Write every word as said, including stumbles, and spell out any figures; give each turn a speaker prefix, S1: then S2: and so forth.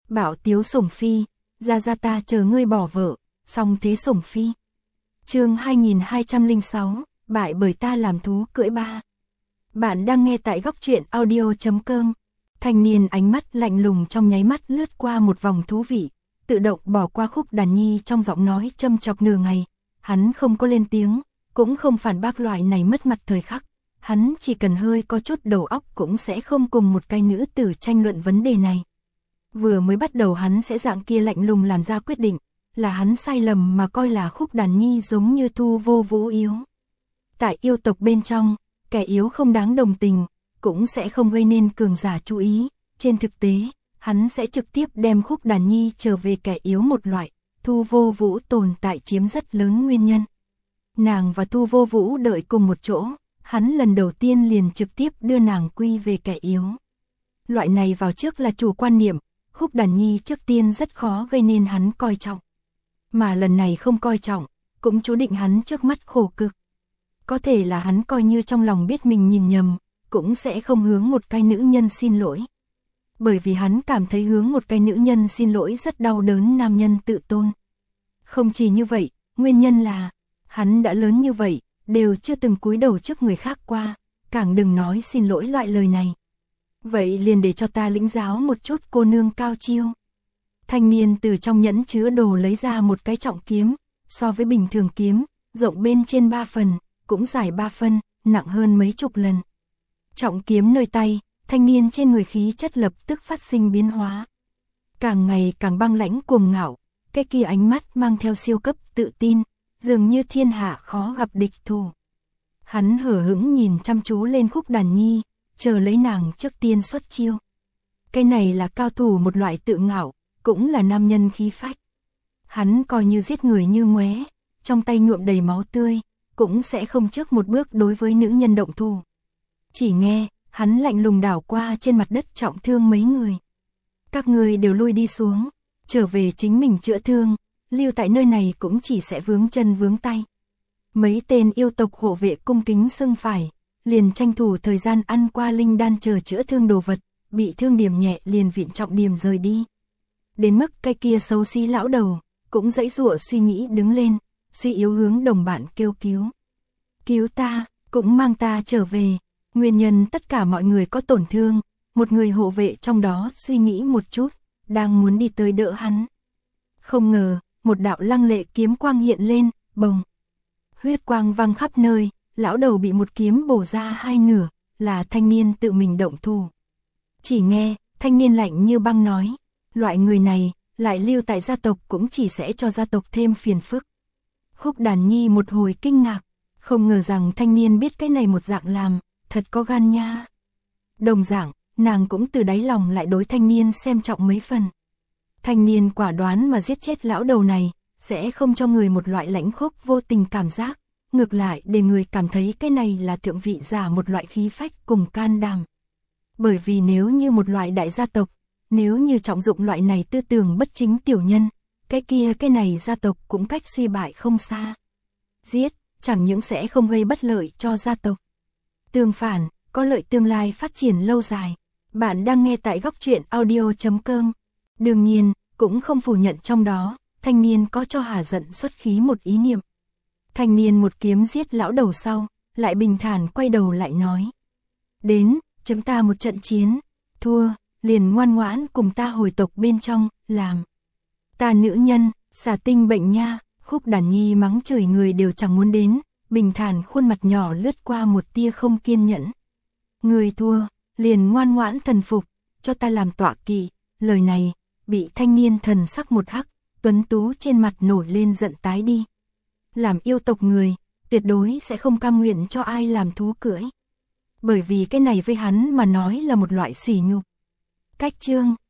S1: Bảo tiếu sủng phi, ra ra ta chờ ngươi bỏ vợ, xong thế sủng phi. Chương hai nghìn hai trăm lẻ sáu, bại bởi ta làm thú cưỡi ba. Bạn đang nghe tại góc truyện audio chấm com. Thanh niên ánh mắt lạnh lùng trong nháy mắt lướt qua một vòng thú vị, tự động bỏ qua khúc đàn nhi trong giọng nói châm chọc nửa ngày. Hắn không có lên tiếng, cũng không phản bác loại này mất mặt thời khắc. Hắn chỉ cần hơi có chút đầu óc cũng sẽ không cùng một cái nữ tử tranh luận vấn đề này. Vừa mới bắt đầu hắn sẽ dạng kia lạnh lùng làm ra quyết định, là hắn sai lầm mà coi là khúc đàn nhi giống như Thu Vô Vũ yếu. Tại yêu tộc bên trong, kẻ yếu không đáng đồng tình, cũng sẽ không gây nên cường giả chú ý. Trên thực tế, hắn sẽ trực tiếp đem khúc đàn nhi trở về kẻ yếu một loại. Thu Vô Vũ tồn tại chiếm rất lớn nguyên nhân. Nàng và Thu Vô Vũ đợi cùng một chỗ, hắn lần đầu tiên liền trực tiếp đưa nàng quy về kẻ yếu. Loại này vào trước là chủ quan niệm, khúc đàn nhi trước tiên rất khó gây nên hắn coi trọng. Mà lần này không coi trọng, cũng chú định hắn trước mắt khổ cực. Có thể là hắn coi như trong lòng biết mình nhìn nhầm, cũng sẽ không hướng một cái nữ nhân xin lỗi. Bởi vì hắn cảm thấy hướng một cái nữ nhân xin lỗi rất đau đớn nam nhân tự tôn. Không chỉ như vậy, nguyên nhân là, hắn đã lớn như vậy, đều chưa từng cúi đầu trước người khác qua, càng đừng nói xin lỗi loại lời này. Vậy liền để cho ta lĩnh giáo một chút cô nương cao chiêu. Thanh niên từ trong nhẫn chứa đồ lấy ra một cái trọng kiếm, so với bình thường kiếm, rộng bên trên ba phần, cũng dài ba phân, nặng hơn mấy chục lần. Trọng kiếm nơi tay, thanh niên trên người khí chất lập tức phát sinh biến hóa. Càng ngày càng băng lãnh cuồng ngạo, cái kia ánh mắt mang theo siêu cấp tự tin, dường như thiên hạ khó gặp địch thủ. Hắn hở hững nhìn chăm chú lên khúc đàn nhi, chờ lấy nàng trước tiên xuất chiêu. Cái này là cao thủ một loại tự ngạo, cũng là nam nhân khí phách. Hắn coi như giết người như ngoé, trong tay nhuộm đầy máu tươi, cũng sẽ không trước một bước đối với nữ nhân động thủ. Chỉ nghe, hắn lạnh lùng đảo qua trên mặt đất trọng thương mấy người. Các người đều lui đi xuống, trở về chính mình chữa thương, lưu tại nơi này cũng chỉ sẽ vướng chân vướng tay. Mấy tên yêu tộc hộ vệ cung kính xưng phải, liền tranh thủ thời gian ăn qua linh đan chờ chữa thương đồ vật, bị thương điểm nhẹ liền viện trọng điểm rời đi. Đến mức cái kia xấu xí lão đầu, cũng dãy dụa suy nghĩ đứng lên, suy yếu hướng đồng bạn kêu cứu. Cứu ta, cũng mang ta trở về. Nguyên nhân tất cả mọi người có tổn thương, một người hộ vệ trong đó suy nghĩ một chút, đang muốn đi tới đỡ hắn. Không ngờ, một đạo lăng lệ kiếm quang hiện lên, bồng. Huyết quang văng khắp nơi, lão đầu bị một kiếm bổ ra hai nửa, là thanh niên tự mình động thủ. Chỉ nghe, thanh niên lạnh như băng nói, loại người này, lại lưu tại gia tộc cũng chỉ sẽ cho gia tộc thêm phiền phức. Khúc đàn nhi một hồi kinh ngạc, không ngờ rằng thanh niên biết cái này một dạng làm, thật có gan nha. Đồng dạng, nàng cũng từ đáy lòng lại đối thanh niên xem trọng mấy phần. Thanh niên quả đoán mà giết chết lão đầu này, sẽ không cho người một loại lãnh khốc vô tình cảm giác, ngược lại để người cảm thấy cái này là thượng vị giả một loại khí phách cùng can đảm. Bởi vì nếu như một loại đại gia tộc, nếu như trọng dụng loại này tư tưởng bất chính tiểu nhân, cái kia cái này gia tộc cũng cách suy bại không xa. Giết, chẳng những sẽ không gây bất lợi cho gia tộc. Tương phản, có lợi tương lai phát triển lâu dài. Bạn đang nghe tại góc truyện audio chấm com. Đương nhiên, cũng không phủ nhận trong đó, thanh niên có cho hà giận xuất khí một ý niệm. Thanh niên một kiếm giết lão đầu sau, lại bình thản quay đầu lại nói. Đến, chúng ta một trận chiến, thua, liền ngoan ngoãn cùng ta hồi tộc bên trong, làm. Ta nữ nhân, xà tinh bệnh nha, khúc đàn nhi mắng chửi người đều chẳng muốn đến, bình thản khuôn mặt nhỏ lướt qua một tia không kiên nhẫn. Người thua, liền ngoan ngoãn thần phục, cho ta làm tọa kỵ. Lời này, bị thanh niên thần sắc một hắc, tuấn tú trên mặt nổi lên giận tái đi. Làm yêu tộc người, tuyệt đối sẽ không cam nguyện cho ai làm thú cưỡi. Bởi vì cái này với hắn mà nói là một loại sỉ nhục. Cách chương